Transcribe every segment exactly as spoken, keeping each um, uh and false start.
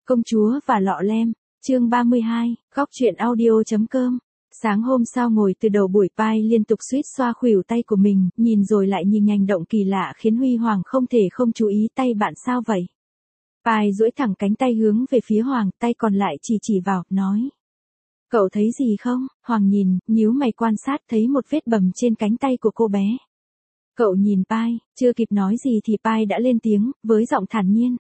Công chúa và lọ lem, chương ba mươi hai, góc truyện audio.com. Sáng hôm sau ngồi từ đầu buổi pai liên tục suýt xoa khuỷu tay của mình, nhìn rồi lại nhìn hành động kỳ lạ khiến Huy Hoàng không thể không chú ý. Tay bạn sao vậy? Pai duỗi thẳng cánh tay hướng về phía Hoàng, tay còn lại chỉ chỉ vào, nói. Cậu thấy gì không? Hoàng nhìn, nhíu mày quan sát thấy một vết bầm trên cánh tay của cô bé. Cậu nhìn Pai, chưa kịp nói gì thì Pai đã lên tiếng, với giọng thản nhiên.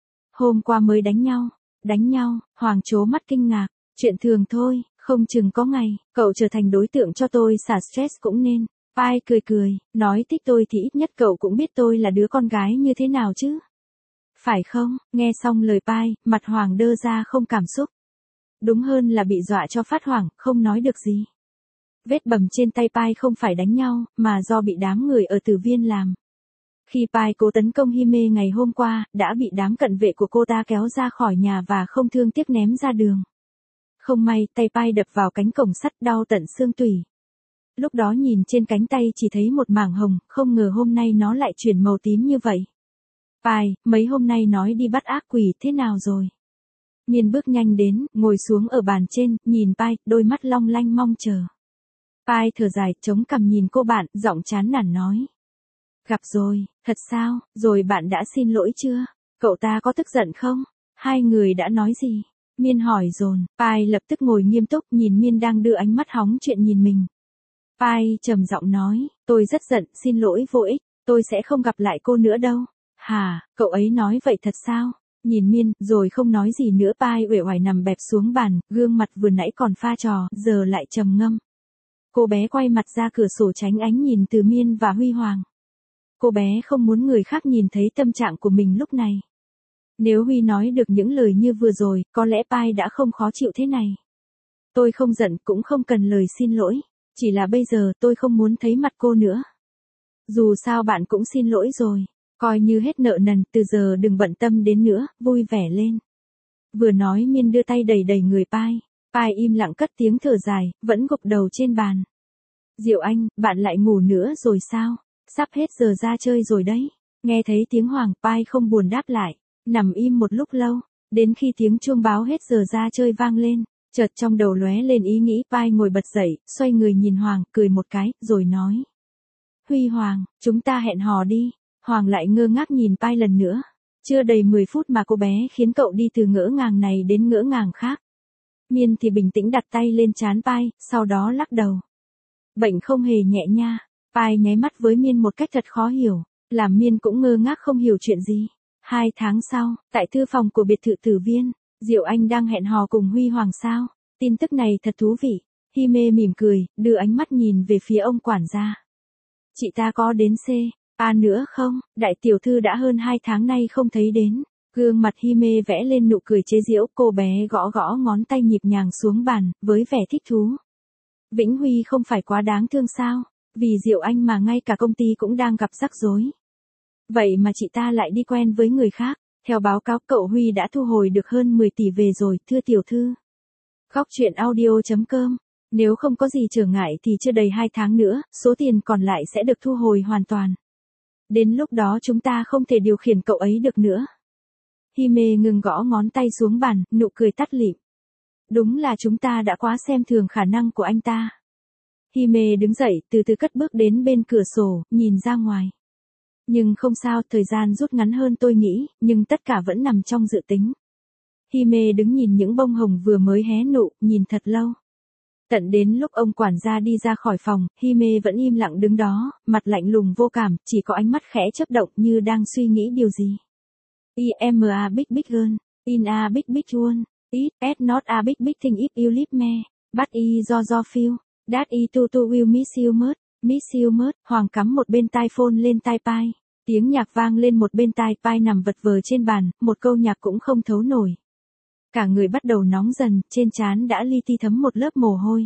Hôm qua mới đánh nhau. Đánh nhau, Hoàng trố mắt kinh ngạc. Chuyện thường thôi, không chừng có ngày, cậu trở thành đối tượng cho tôi xả stress cũng nên. Pai cười cười, nói thích tôi thì ít nhất cậu cũng biết tôi là đứa con gái như thế nào chứ. Phải không? Nghe xong lời Pai, mặt Hoàng đơ ra không cảm xúc. Đúng hơn là bị dọa cho phát hoảng, không nói được gì. Vết bầm trên tay Pai không phải đánh nhau, mà do bị đám người ở Tử Viên làm. Khi Pai cố tấn công Hime ngày hôm qua, đã bị đám cận vệ của cô ta kéo ra khỏi nhà và không thương tiếc ném ra đường. Không may, tay Pai đập vào cánh cổng sắt đau tận xương tủy. Lúc đó nhìn trên cánh tay chỉ thấy một mảng hồng, không ngờ hôm nay nó lại chuyển màu tím như vậy. Pai, mấy hôm nay nói đi bắt ác quỷ thế nào rồi? Miên bước nhanh đến, ngồi xuống ở bàn trên, nhìn Pai, đôi mắt long lanh mong chờ. Pai thở dài, chống cằm nhìn cô bạn, giọng chán nản nói. Gặp rồi, thật sao, rồi bạn đã xin lỗi chưa? Cậu ta có tức giận không? Hai người đã nói gì? Miên hỏi dồn, Pai lập tức ngồi nghiêm túc nhìn Miên đang đưa ánh mắt hóng chuyện nhìn mình. Pai trầm giọng nói, tôi rất giận, xin lỗi vô ích, tôi sẽ không gặp lại cô nữa đâu. Hà, cậu ấy nói vậy thật sao? Nhìn Miên, rồi không nói gì nữa. Pai uể oải nằm bẹp xuống bàn, gương mặt vừa nãy còn pha trò, giờ lại trầm ngâm. Cô bé quay mặt ra cửa sổ tránh ánh nhìn từ Miên và Huy Hoàng. Cô bé không muốn người khác nhìn thấy tâm trạng của mình lúc này. Nếu Huy nói được những lời như vừa rồi, có lẽ Pai đã không khó chịu thế này. Tôi không giận cũng không cần lời xin lỗi, chỉ là bây giờ tôi không muốn thấy mặt cô nữa. Dù sao bạn cũng xin lỗi rồi, coi như hết nợ nần, từ giờ đừng bận tâm đến nữa, vui vẻ lên. Vừa nói Miên đưa tay đẩy đẩy người Pai, Pai im lặng cất tiếng thở dài, vẫn gục đầu trên bàn. Diệu Anh, bạn lại ngủ nữa rồi sao? Sắp hết giờ ra chơi rồi đấy. Nghe thấy tiếng Hoàng, Pai không buồn đáp lại, nằm im một lúc lâu, đến khi tiếng chuông báo hết giờ ra chơi vang lên, chợt trong đầu lóe lên ý nghĩ. Pai ngồi bật dậy, xoay người nhìn Hoàng, cười một cái, rồi nói. Huy Hoàng, chúng ta hẹn hò đi. Hoàng lại ngơ ngác nhìn Pai lần nữa. Chưa đầy mười phút mà cô bé khiến cậu đi từ ngỡ ngàng này đến ngỡ ngàng khác. Miên thì bình tĩnh đặt tay lên trán Pai, sau đó lắc đầu. Bệnh không hề nhẹ nha. Pai nháy mắt với Miên một cách thật khó hiểu, làm Miên cũng ngơ ngác không hiểu chuyện gì. Hai tháng sau, tại thư phòng của biệt thự Tử Viên, Diệu Anh đang hẹn hò cùng Huy Hoàng sao? Tin tức này thật thú vị. Hime mỉm cười, đưa ánh mắt nhìn về phía ông quản gia. Chị ta có đến C, A nữa không? Đại tiểu thư đã hơn hai tháng nay không thấy đến. Gương mặt Hime vẽ lên nụ cười chế giễu, cô bé gõ gõ ngón tay nhịp nhàng xuống bàn, với vẻ thích thú. Vĩnh Huy không phải quá đáng thương sao? Vì Diệu Anh mà ngay cả công ty cũng đang gặp rắc rối. Vậy mà chị ta lại đi quen với người khác. Theo báo cáo, cậu Huy đã thu hồi được hơn mười tỷ về rồi, thưa tiểu thư. Góc truyện audio.com. Nếu không có gì trở ngại thì chưa đầy hai tháng nữa, số tiền còn lại sẽ được thu hồi hoàn toàn. Đến lúc đó chúng ta không thể điều khiển cậu ấy được nữa. Hime ngừng gõ ngón tay xuống bàn, nụ cười tắt lịm. Đúng là chúng ta đã quá xem thường khả năng của anh ta. Hime đứng dậy, từ từ cất bước đến bên cửa sổ, nhìn ra ngoài. Nhưng không sao, thời gian rút ngắn hơn tôi nghĩ, nhưng tất cả vẫn nằm trong dự tính. Hime đứng nhìn những bông hồng vừa mới hé nụ, nhìn thật lâu. Tận đến lúc ông quản gia đi ra khỏi phòng, Hime vẫn im lặng đứng đó, mặt lạnh lùng vô cảm, chỉ có ánh mắt khẽ chớp động như đang suy nghĩ điều gì. I am a big big girl, in a big big world, it's not a big big thing if you leave me, but I do do feel. That I to to will miss you much, miss you much. Hoàng cắm một bên tai phone lên tai Pai. Tiếng nhạc vang lên một bên tai. Pai nằm vật vờ trên bàn, một câu nhạc cũng không thấu nổi. Cả người bắt đầu nóng dần, trên trán đã li ti thấm một lớp mồ hôi.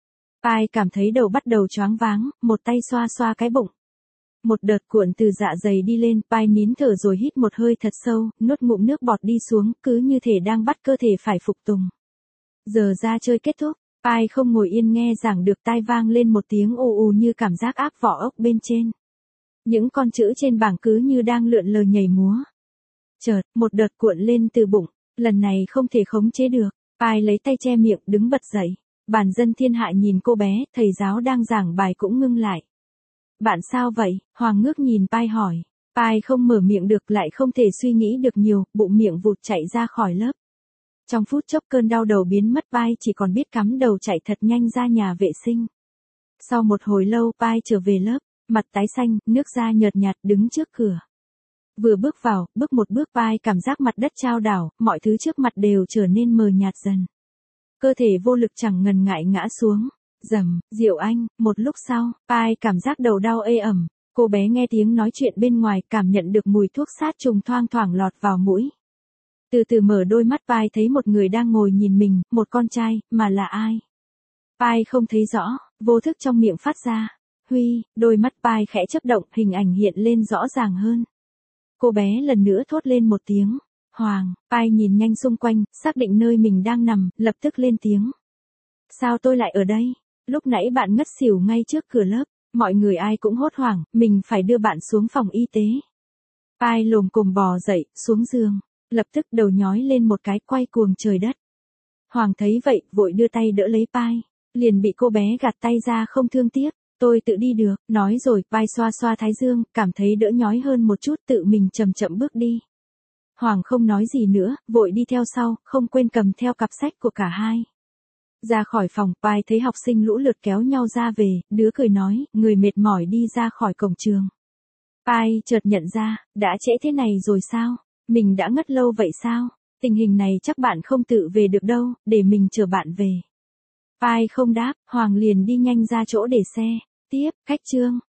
Pai cảm thấy đầu bắt đầu choáng váng, một tay xoa xoa cái bụng. Một đợt cuộn từ dạ dày đi lên, Pai nín thở rồi hít một hơi thật sâu, nuốt ngụm nước bọt đi xuống, cứ như thể đang bắt cơ thể phải phục tùng. Giờ ra chơi kết thúc. Pai không ngồi yên nghe giảng được, tai vang lên một tiếng ù ù như cảm giác áp vỏ ốc bên trên. Những con chữ trên bảng cứ như đang lượn lờ nhảy múa. Chợt, một đợt cuộn lên từ bụng, Lần này không thể khống chế được. Pai lấy tay che miệng đứng bật dậy. Bản dân thiên hạ nhìn cô bé, thầy giáo đang giảng bài cũng ngưng lại. Bạn sao vậy? Hoàng ngước nhìn Pai hỏi. Pai không mở miệng được lại không thể suy nghĩ được nhiều, bụng miệng vụt chạy ra khỏi lớp. Trong phút chốc cơn đau đầu biến mất, Pai chỉ còn biết cắm đầu chạy thật nhanh ra nhà vệ sinh. Sau một hồi lâu Pai trở về lớp, mặt tái xanh, nước da nhợt nhạt đứng trước cửa. Vừa bước vào, bước một bước Pai cảm giác mặt đất chao đảo, mọi thứ trước mặt đều trở nên mờ nhạt dần. Cơ thể vô lực chẳng ngần ngại ngã xuống. Rầm, Diệu Anh, một lúc sau, Pai cảm giác đầu đau ê ẩm. Cô bé nghe tiếng nói chuyện bên ngoài, cảm nhận được mùi thuốc sát trùng thoang thoảng lọt vào mũi. Từ từ mở đôi mắt Pai thấy một người đang ngồi nhìn mình, một con trai, mà là ai? Pai không thấy rõ, vô thức trong miệng phát ra. Huy, đôi mắt Pai khẽ chớp động, hình ảnh hiện lên rõ ràng hơn. Cô bé lần nữa thốt lên một tiếng. Hoàng, Pai nhìn nhanh xung quanh, xác định nơi mình đang nằm, lập tức lên tiếng. Sao tôi lại ở đây? Lúc nãy bạn ngất xỉu ngay trước cửa lớp, mọi người ai cũng hốt hoảng, mình phải đưa bạn xuống phòng y tế. Pai lồm cồm bò dậy, xuống giường, lập tức đầu nhói lên một cái, quay cuồng trời đất. Hoàng thấy vậy, vội đưa tay đỡ lấy Pai, liền bị cô bé gạt tay ra không thương tiếc. Tôi tự đi được, nói rồi, Pai xoa xoa thái dương, cảm thấy đỡ nhói hơn một chút, tự mình chậm chậm bước đi. Hoàng không nói gì nữa, vội đi theo sau, không quên cầm theo cặp sách của cả hai. Ra khỏi phòng, Pai thấy học sinh lũ lượt kéo nhau ra về, đứa cười nói, người mệt mỏi đi ra khỏi cổng trường. Pai chợt nhận ra, đã trễ thế này rồi sao? Mình đã ngất lâu vậy sao? Tình hình này chắc bạn không tự về được đâu, để mình chở bạn về. Pai không đáp, Hoàng liền đi nhanh ra chỗ để xe. Tiếp, khách trương.